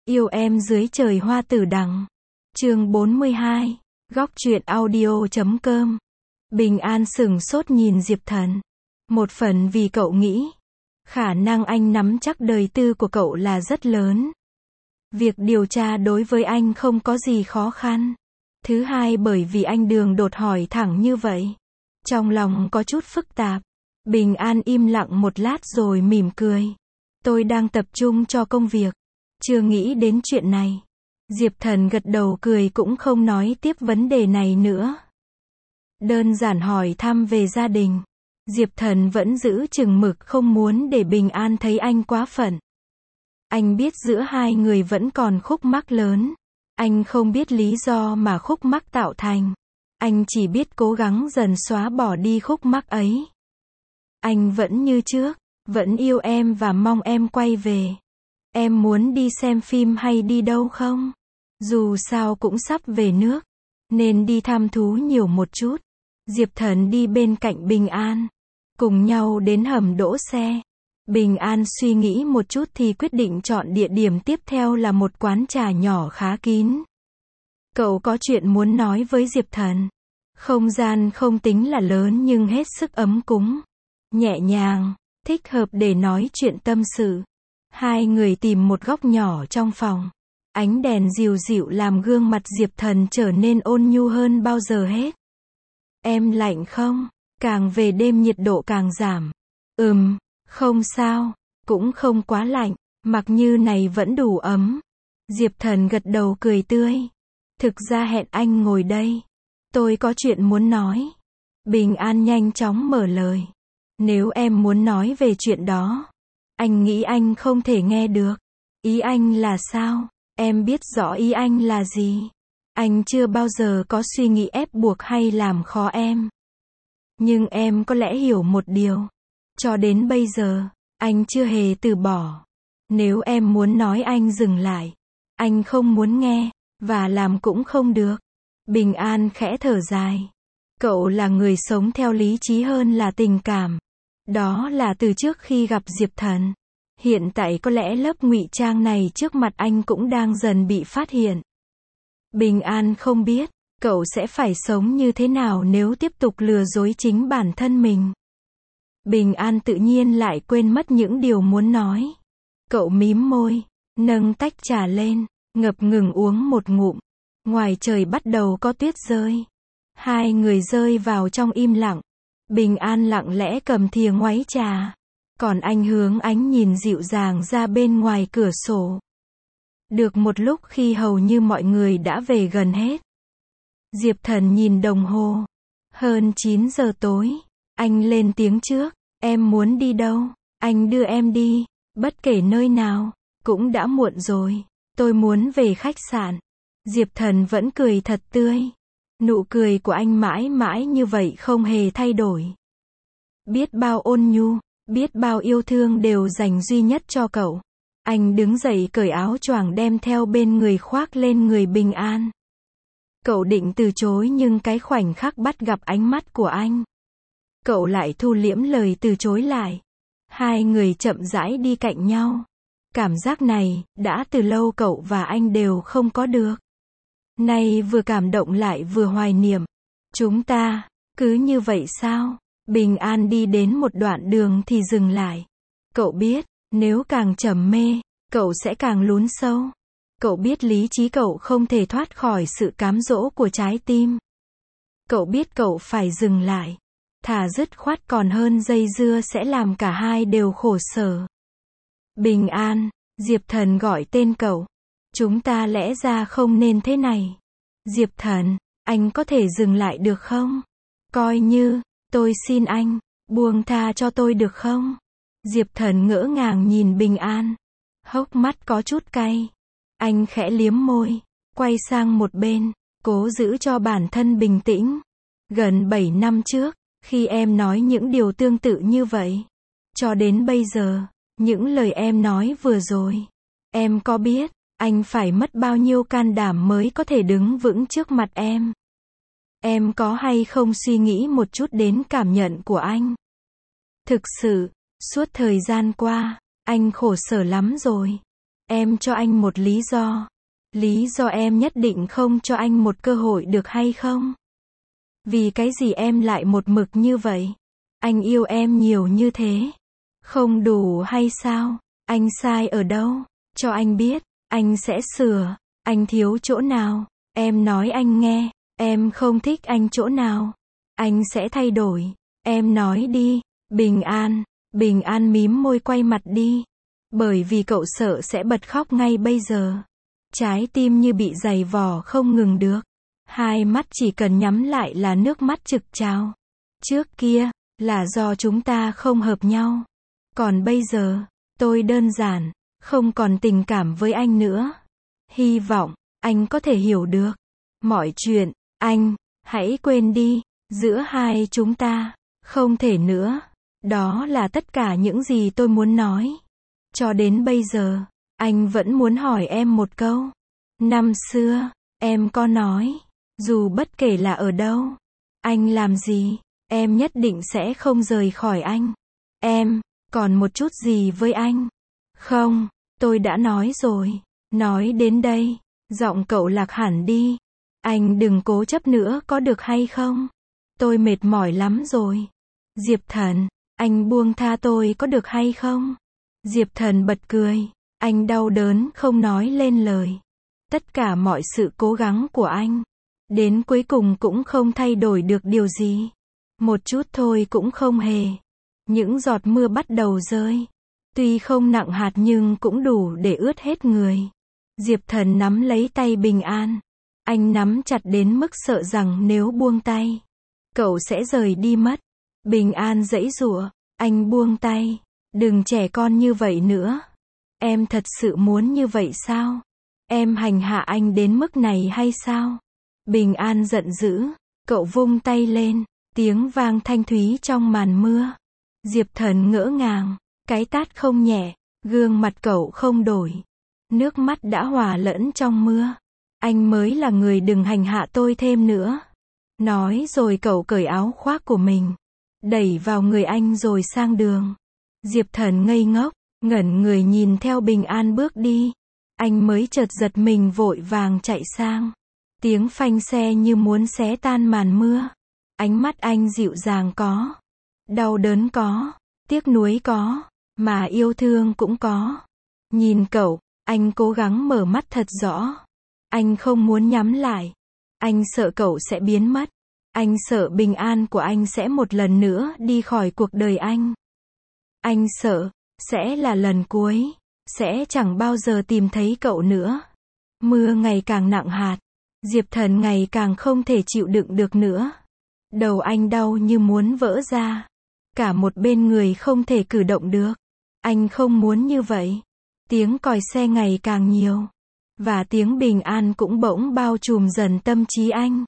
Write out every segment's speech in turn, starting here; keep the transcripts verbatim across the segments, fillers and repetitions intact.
Yêu em dưới trời hoa tử đằng. Chương bốn mươi hai. Góc truyện audio chấm com. Bình An sửng sốt nhìn Diệp Thần. Một phần vì cậu nghĩ, khả năng anh nắm chắc đời tư của cậu là rất lớn. Việc điều tra đối với anh không có gì khó khăn. Thứ hai bởi vì anh đường đột hỏi thẳng như vậy. Trong lòng có chút phức tạp. Bình An im lặng một lát rồi mỉm cười. Tôi đang tập trung cho công việc. Chưa nghĩ đến chuyện này. Diệp Thần gật đầu cười cũng không nói tiếp vấn đề này nữa. Đơn giản hỏi thăm về gia đình. Diệp Thần vẫn giữ chừng mực không muốn để Bình An thấy anh quá phận. Anh biết giữa hai người vẫn còn khúc mắc lớn. Anh không biết lý do mà khúc mắc tạo thành. Anh chỉ biết cố gắng dần xóa bỏ đi khúc mắc ấy. Anh vẫn như trước, vẫn yêu em và mong em quay về. Em muốn đi xem phim hay đi đâu không? Dù sao cũng sắp về nước, nên đi thăm thú nhiều một chút. Diệp Thần đi bên cạnh Bình An, cùng nhau đến hầm đỗ xe. Bình An suy nghĩ một chút thì quyết định chọn địa điểm tiếp theo là một quán trà nhỏ khá kín. Cậu có chuyện muốn nói với Diệp Thần. Không gian không tính là lớn nhưng hết sức ấm cúng, nhẹ nhàng, thích hợp để nói chuyện tâm sự. Hai người tìm một góc nhỏ trong phòng. Ánh đèn dịu dịu làm gương mặt Diệp Thần trở nên ôn nhu hơn bao giờ hết. Em lạnh không? Càng về đêm nhiệt độ càng giảm. Ừm, không sao, cũng không quá lạnh, mặc như này vẫn đủ ấm. Diệp Thần gật đầu cười tươi. Thực ra hẹn anh ngồi đây. Tôi có chuyện muốn nói. Bình An nhanh chóng mở lời. Nếu em muốn nói về chuyện đó, anh nghĩ anh không thể nghe được. Ý anh là sao? Em biết rõ ý anh là gì. Anh chưa bao giờ có suy nghĩ ép buộc hay làm khó em. Nhưng em có lẽ hiểu một điều. Cho đến bây giờ, anh chưa hề từ bỏ. Nếu em muốn nói anh dừng lại, anh không muốn nghe, và làm cũng không được. Bình An khẽ thở dài. Cậu là người sống theo lý trí hơn là tình cảm. Đó là từ trước khi gặp Diệp Thần. Hiện tại có lẽ lớp ngụy trang này trước mặt anh cũng đang dần bị phát hiện. Bình An không biết, cậu sẽ phải sống như thế nào nếu tiếp tục lừa dối chính bản thân mình. Bình An tự nhiên lại quên mất những điều muốn nói. Cậu mím môi, nâng tách trà lên, ngập ngừng uống một ngụm. Ngoài trời bắt đầu có tuyết rơi. Hai người rơi vào trong im lặng. Bình An lặng lẽ cầm thìa ngoáy trà. Còn anh hướng ánh nhìn dịu dàng ra bên ngoài cửa sổ. Được một lúc khi hầu như mọi người đã về gần hết. Diệp Thần nhìn đồng hồ. Hơn chín giờ tối. Anh lên tiếng trước. Em muốn đi đâu? Anh đưa em đi. Bất kể nơi nào. Cũng đã muộn rồi. Tôi muốn về khách sạn. Diệp Thần vẫn cười thật tươi. Nụ cười của anh mãi mãi như vậy không hề thay đổi. Biết bao ôn nhu, biết bao yêu thương đều dành duy nhất cho cậu. Anh đứng dậy cởi áo choàng đem theo bên người khoác lên người Bình An. Cậu định từ chối nhưng cái khoảnh khắc bắt gặp ánh mắt của anh. Cậu lại thu liễm lời từ chối lại. Hai người chậm rãi đi cạnh nhau. Cảm giác này, đã từ lâu cậu và anh đều không có được. Nay vừa cảm động lại vừa hoài niệm. Chúng ta, cứ như vậy sao? Bình An đi đến một đoạn đường thì dừng lại. Cậu biết, nếu càng trầm mê, cậu sẽ càng lún sâu. Cậu biết lý trí cậu không thể thoát khỏi sự cám dỗ của trái tim. Cậu biết cậu phải dừng lại. Thà dứt khoát còn hơn dây dưa sẽ làm cả hai đều khổ sở. Bình An, Diệp Thần gọi tên cậu. Chúng ta lẽ ra không nên thế này. Diệp Thần, anh có thể dừng lại được không? Coi như, tôi xin anh, buông tha cho tôi được không? Diệp Thần ngỡ ngàng nhìn Bình An. Hốc mắt có chút cay. Anh khẽ liếm môi, quay sang một bên, cố giữ cho bản thân bình tĩnh. Gần bảy năm trước, khi em nói những điều tương tự như vậy. Cho đến bây giờ, những lời em nói vừa rồi. Em có biết, anh phải mất bao nhiêu can đảm mới có thể đứng vững trước mặt em? Em có hay không suy nghĩ một chút đến cảm nhận của anh? Thực sự, suốt thời gian qua, anh khổ sở lắm rồi. Em cho anh một lý do. Lý do em nhất định không cho anh một cơ hội được hay không? Vì cái gì em lại một mực như vậy? Anh yêu em nhiều như thế. Không đủ hay sao? Anh sai ở đâu? Cho anh biết, anh sẽ sửa. Anh thiếu chỗ nào? Em nói anh nghe. Em không thích anh chỗ nào? Anh sẽ thay đổi. Em nói đi. Bình An. Bình An mím môi quay mặt đi. Bởi vì cậu sợ sẽ bật khóc ngay bây giờ. Trái tim như bị giày vò không ngừng được. Hai mắt chỉ cần nhắm lại là nước mắt trực trào. Trước kia, là do chúng ta không hợp nhau. Còn bây giờ, tôi đơn giản, không còn tình cảm với anh nữa. Hy vọng, anh có thể hiểu được. Mọi chuyện, anh, hãy quên đi. Giữa hai chúng ta, không thể nữa. Đó là tất cả những gì tôi muốn nói. Cho đến bây giờ, anh vẫn muốn hỏi em một câu. Năm xưa, em có nói, dù bất kể là ở đâu, anh làm gì, em nhất định sẽ không rời khỏi anh. Em, còn một chút gì với anh? Không, tôi đã nói rồi. Nói đến đây, giọng cậu lạc hẳn đi. Anh đừng cố chấp nữa có được hay không? Tôi mệt mỏi lắm rồi. Diệp Thần, anh buông tha tôi có được hay không? Diệp Thần bật cười. Anh đau đớn không nói lên lời. Tất cả mọi sự cố gắng của anh, đến cuối cùng cũng không thay đổi được điều gì. Một chút thôi cũng không hề. Những giọt mưa bắt đầu rơi. Tuy không nặng hạt nhưng cũng đủ để ướt hết người. Diệp Thần nắm lấy tay Bình An. Anh nắm chặt đến mức sợ rằng nếu buông tay, cậu sẽ rời đi mất. Bình An giãy giụa. Anh buông tay. Đừng trẻ con như vậy nữa. Em thật sự muốn như vậy sao? Em hành hạ anh đến mức này hay sao? Bình An giận dữ. Cậu vung tay lên. Tiếng vang thanh thúy trong màn mưa. Diệp Thần ngỡ ngàng. Cái tát không nhẹ. Gương mặt cậu không đổi. Nước mắt đã hòa lẫn trong mưa. Anh mới là người, đừng hành hạ tôi thêm nữa. Nói rồi cậu cởi áo khoác của mình. Đẩy vào người anh rồi sang đường. Diệp Thần ngây ngốc. Ngẩn người nhìn theo Bình An bước đi. Anh mới chợt giật mình vội vàng chạy sang. Tiếng phanh xe như muốn xé tan màn mưa. Ánh mắt anh dịu dàng có. Đau đớn có. Tiếc nuối có. Mà yêu thương cũng có. Nhìn cậu, anh cố gắng mở mắt thật rõ. Anh không muốn nhắm lại. Anh sợ cậu sẽ biến mất. Anh sợ Bình An của anh sẽ một lần nữa đi khỏi cuộc đời anh. Anh sợ, sẽ là lần cuối. Sẽ chẳng bao giờ tìm thấy cậu nữa. Mưa ngày càng nặng hạt. Diệp Thần ngày càng không thể chịu đựng được nữa. Đầu anh đau như muốn vỡ ra. Cả một bên người không thể cử động được. Anh không muốn như vậy. Tiếng còi xe ngày càng nhiều. Và tiếng Bình An cũng bỗng bao trùm dần tâm trí anh.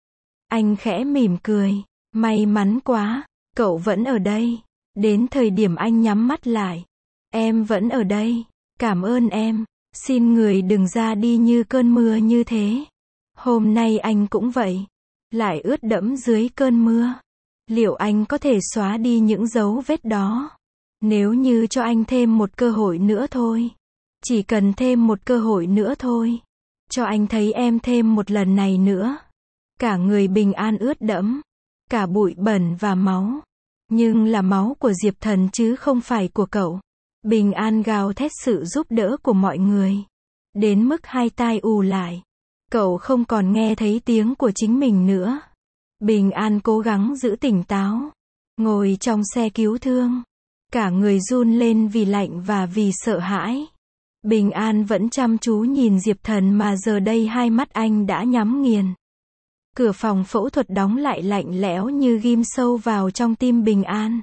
Anh khẽ mỉm cười. May mắn quá, cậu vẫn ở đây. Đến thời điểm anh nhắm mắt lại. Em vẫn ở đây. Cảm ơn em. Xin người đừng ra đi như cơn mưa như thế. Hôm nay anh cũng vậy. Lại ướt đẫm dưới cơn mưa. Liệu anh có thể xóa đi những dấu vết đó? Nếu như cho anh thêm một cơ hội nữa thôi. Chỉ cần thêm một cơ hội nữa thôi. Cho anh thấy em thêm một lần này nữa. Cả người Bình An ướt đẫm. Cả bụi bẩn và máu. Nhưng là máu của Diệp Thần chứ không phải của cậu. Bình An gào thét sự giúp đỡ của mọi người. Đến mức hai tai ù lại. Cậu không còn nghe thấy tiếng của chính mình nữa. Bình An cố gắng giữ tỉnh táo. Ngồi trong xe cứu thương. Cả người run lên vì lạnh và vì sợ hãi. Bình An vẫn chăm chú nhìn Diệp Thần mà giờ đây hai mắt anh đã nhắm nghiền. Cửa phòng phẫu thuật đóng lại lạnh lẽo như ghim sâu vào trong tim Bình An.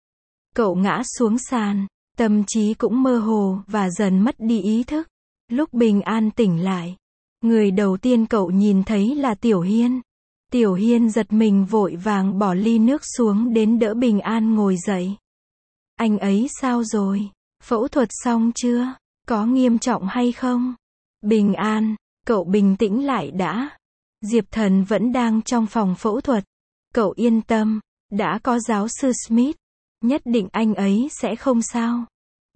Cậu ngã xuống sàn. Tâm trí cũng mơ hồ và dần mất đi ý thức. Lúc Bình An tỉnh lại, người đầu tiên cậu nhìn thấy là Tiểu Hiên. Tiểu Hiên giật mình vội vàng bỏ ly nước xuống đến đỡ Bình An ngồi dậy. Anh ấy sao rồi? Phẫu thuật xong chưa? Có nghiêm trọng hay không? Bình An, cậu bình tĩnh lại đã. Diệp Thần vẫn đang trong phòng phẫu thuật. Cậu yên tâm, đã có giáo sư Smith. Nhất định anh ấy sẽ không sao.